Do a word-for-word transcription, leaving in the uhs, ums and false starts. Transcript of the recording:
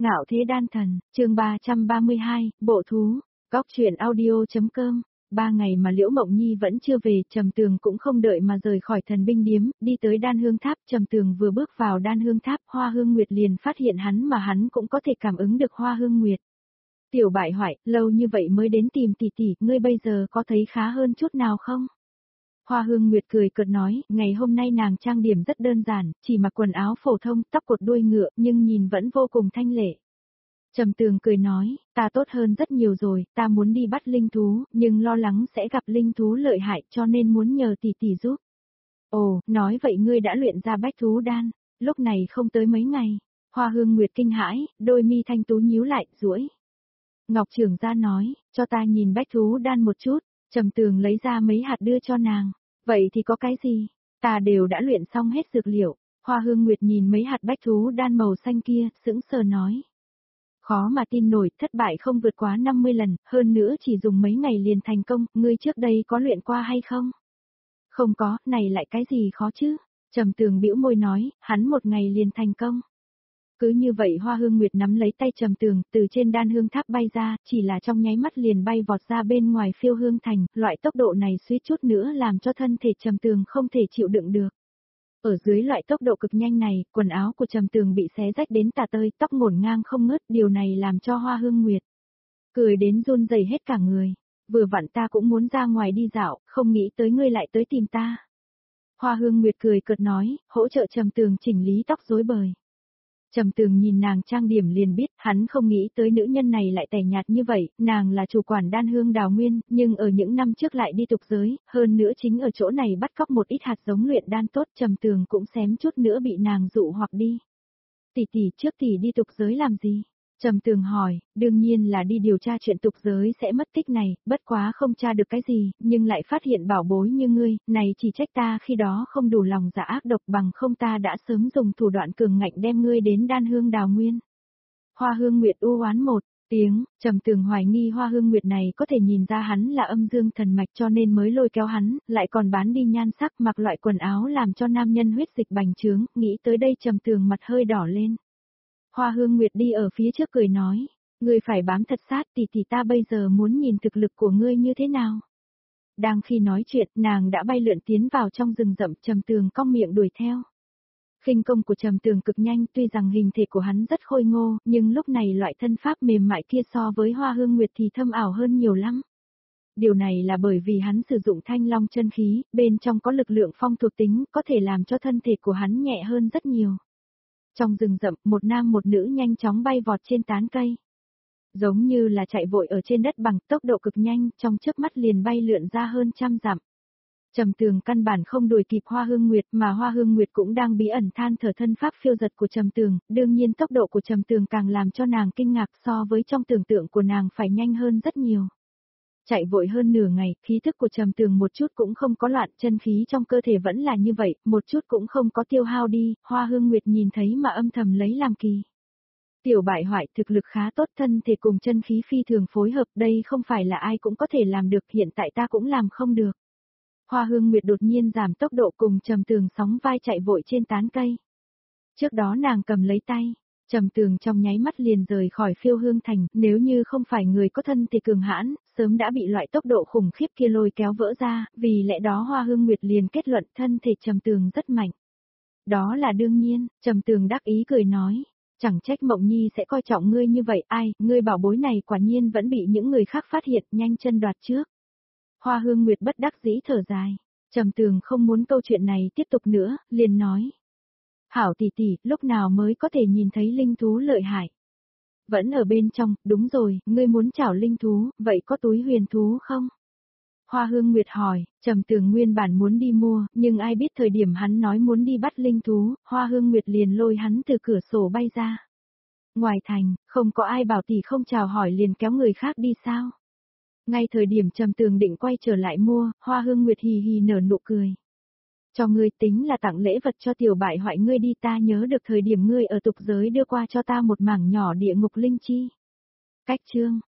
Ngạo thế đan thần, chương ba trăm ba mươi hai, bộ thú, góc truyện audio.com. Ba ngày mà Liễu Mộng Nhi vẫn chưa về, Trầm Tường cũng không đợi mà rời khỏi thần binh điếm, đi tới Đan Hương Tháp. Trầm Tường vừa bước vào Đan Hương Tháp, Hoa Hương Nguyệt liền phát hiện hắn mà hắn cũng có thể cảm ứng được Hoa Hương Nguyệt. Tiểu bại hoại, lâu như vậy mới đến tìm tỷ tỷ, ngươi bây giờ có thấy khá hơn chút nào không? Hoa Hương Nguyệt cười cợt nói, ngày hôm nay nàng trang điểm rất đơn giản, chỉ mặc quần áo phổ thông, tóc cột đuôi ngựa, nhưng nhìn vẫn vô cùng thanh lệ. Trầm Tường cười nói, ta tốt hơn rất nhiều rồi, ta muốn đi bắt linh thú, nhưng lo lắng sẽ gặp linh thú lợi hại cho nên muốn nhờ tỷ tỷ giúp. Ồ, nói vậy ngươi đã luyện ra bách thú đan, lúc này không tới mấy ngày. Hoa Hương Nguyệt kinh hãi, đôi mi thanh tú nhíu lại, duỗi. Ngọc trưởng gia nói, cho ta nhìn bách thú đan một chút. Trầm Tường lấy ra mấy hạt đưa cho nàng. Vậy thì có cái gì? Ta đều đã luyện xong hết dược liệu. Hoa Hương Nguyệt nhìn mấy hạt bách thú đan màu xanh kia, sững sờ nói. Khó mà tin nổi, thất bại không vượt quá năm mươi lần, hơn nữa chỉ dùng mấy ngày liền thành công, ngươi trước đây có luyện qua hay không? Không có, này lại cái gì khó chứ? Trầm Tường bĩu môi nói, hắn một ngày liền thành công. Cứ như vậy Hoa Hương Nguyệt nắm lấy tay Trầm Tường, từ trên Đan Hương Tháp bay ra, chỉ là trong nháy mắt liền bay vọt ra bên ngoài Phiêu Hương Thành, loại tốc độ này suýt chút nữa làm cho thân thể Trầm Tường không thể chịu đựng được. Ở dưới loại tốc độ cực nhanh này, quần áo của Trầm Tường bị xé rách đến tả tơi, tóc ngổn ngang không ngớt, điều này làm cho Hoa Hương Nguyệt cười đến run rẩy hết cả người. Vừa vặn ta cũng muốn ra ngoài đi dạo, không nghĩ tới ngươi lại tới tìm ta. Hoa Hương Nguyệt cười cợt nói, hỗ trợ Trầm Tường chỉnh lý tóc rối bời. Trầm Tường nhìn nàng trang điểm liền biết, hắn không nghĩ tới nữ nhân này lại tẻ nhạt như vậy, nàng là chủ quản Đan Hương Đào Nguyên, nhưng ở những năm trước lại đi tục giới, hơn nữa chính ở chỗ này bắt cóc một ít hạt giống luyện đan tốt, Trầm Tường cũng xém chút nữa bị nàng dụ hoặc đi. Tỷ tỷ, trước tỷ đi tục giới làm gì? Trầm Tường hỏi, đương nhiên là đi điều tra chuyện tục giới sẽ mất tích này, bất quá không tra được cái gì, nhưng lại phát hiện bảo bối như ngươi, này chỉ trách ta khi đó không đủ lòng dạ ác độc, bằng không ta đã sớm dùng thủ đoạn cường ngạnh đem ngươi đến Đan Hương Đào Nguyên. Hoa Hương Nguyệt u oán một tiếng, Trầm Tường hoài nghi Hoa Hương Nguyệt này có thể nhìn ra hắn là âm dương thần mạch cho nên mới lôi kéo hắn, lại còn bán đi nhan sắc, mặc loại quần áo làm cho nam nhân huyết dịch bành trướng, nghĩ tới đây Trầm Tường mặt hơi đỏ lên. Hoa Hương Nguyệt đi ở phía trước cười nói, ngươi phải bám thật sát, tỷ tỷ ta bây giờ muốn nhìn thực lực của ngươi như thế nào. Đang khi nói chuyện, nàng đã bay lượn tiến vào trong rừng rậm, Trầm Tường cong miệng đuổi theo. Khinh công của Trầm Tường cực nhanh, tuy rằng hình thể của hắn rất khôi ngô, nhưng lúc này loại thân pháp mềm mại kia so với Hoa Hương Nguyệt thì thâm ảo hơn nhiều lắm. Điều này là bởi vì hắn sử dụng thanh long chân khí, bên trong có lực lượng phong thuộc tính, có thể làm cho thân thể của hắn nhẹ hơn rất nhiều. Trong rừng rậm, một nam một nữ nhanh chóng bay vọt trên tán cây. Giống như là chạy vội ở trên đất bằng tốc độ cực nhanh, trong chớp mắt liền bay lượn ra hơn trăm dặm. Trầm Tường căn bản không đuổi kịp Hoa Hương Nguyệt, mà Hoa Hương Nguyệt cũng đang bí ẩn than thở thân pháp phiêu dật của Trầm Tường, đương nhiên tốc độ của Trầm Tường càng làm cho nàng kinh ngạc, so với trong tưởng tượng của nàng phải nhanh hơn rất nhiều. Chạy vội hơn nửa ngày, khí thức của Trầm Tường một chút cũng không có loạn, chân khí trong cơ thể vẫn là như vậy, một chút cũng không có tiêu hao đi, Hoa Hương Nguyệt nhìn thấy mà âm thầm lấy làm kỳ. Tiểu bại hoại thực lực khá tốt, thân thể cùng chân khí phi thường phối hợp, đây không phải là ai cũng có thể làm được, hiện tại ta cũng làm không được. Hoa Hương Nguyệt đột nhiên giảm tốc độ cùng Trầm Tường sóng vai chạy vội trên tán cây. Trước đó nàng cầm lấy tay. Trầm Tường trong nháy mắt liền rời khỏi Phiêu Hương Thành, nếu như không phải người có thân thể cường hãn, sớm đã bị loại tốc độ khủng khiếp kia lôi kéo vỡ ra, vì lẽ đó Hoa Hương Nguyệt liền kết luận thân thể Trầm Tường rất mạnh. Đó là đương nhiên, Trầm Tường đắc ý cười nói, chẳng trách Mộng Nhi sẽ coi trọng ngươi như vậy, ai, ngươi bảo bối này quả nhiên vẫn bị những người khác phát hiện, nhanh chân đoạt trước. Hoa Hương Nguyệt bất đắc dĩ thở dài, Trầm Tường không muốn câu chuyện này tiếp tục nữa, liền nói. Hảo tỷ tỷ, lúc nào mới có thể nhìn thấy linh thú lợi hại? Vẫn ở bên trong, đúng rồi, ngươi muốn chảo linh thú, vậy có túi huyền thú không? Hoa Hương Nguyệt hỏi, Trầm Tường nguyên bản muốn đi mua, nhưng ai biết thời điểm hắn nói muốn đi bắt linh thú, Hoa Hương Nguyệt liền lôi hắn từ cửa sổ bay ra. Ngoài thành, không có ai bảo tỷ không chào hỏi liền kéo người khác đi sao? Ngay thời điểm Trầm Tường định quay trở lại mua, Hoa Hương Nguyệt hì hì nở nụ cười. Cho ngươi tính là tặng lễ vật cho tiểu bại hoại ngươi đi, ta nhớ được thời điểm ngươi ở tục giới đưa qua cho ta một mảng nhỏ địa ngục linh chi. Cách chương,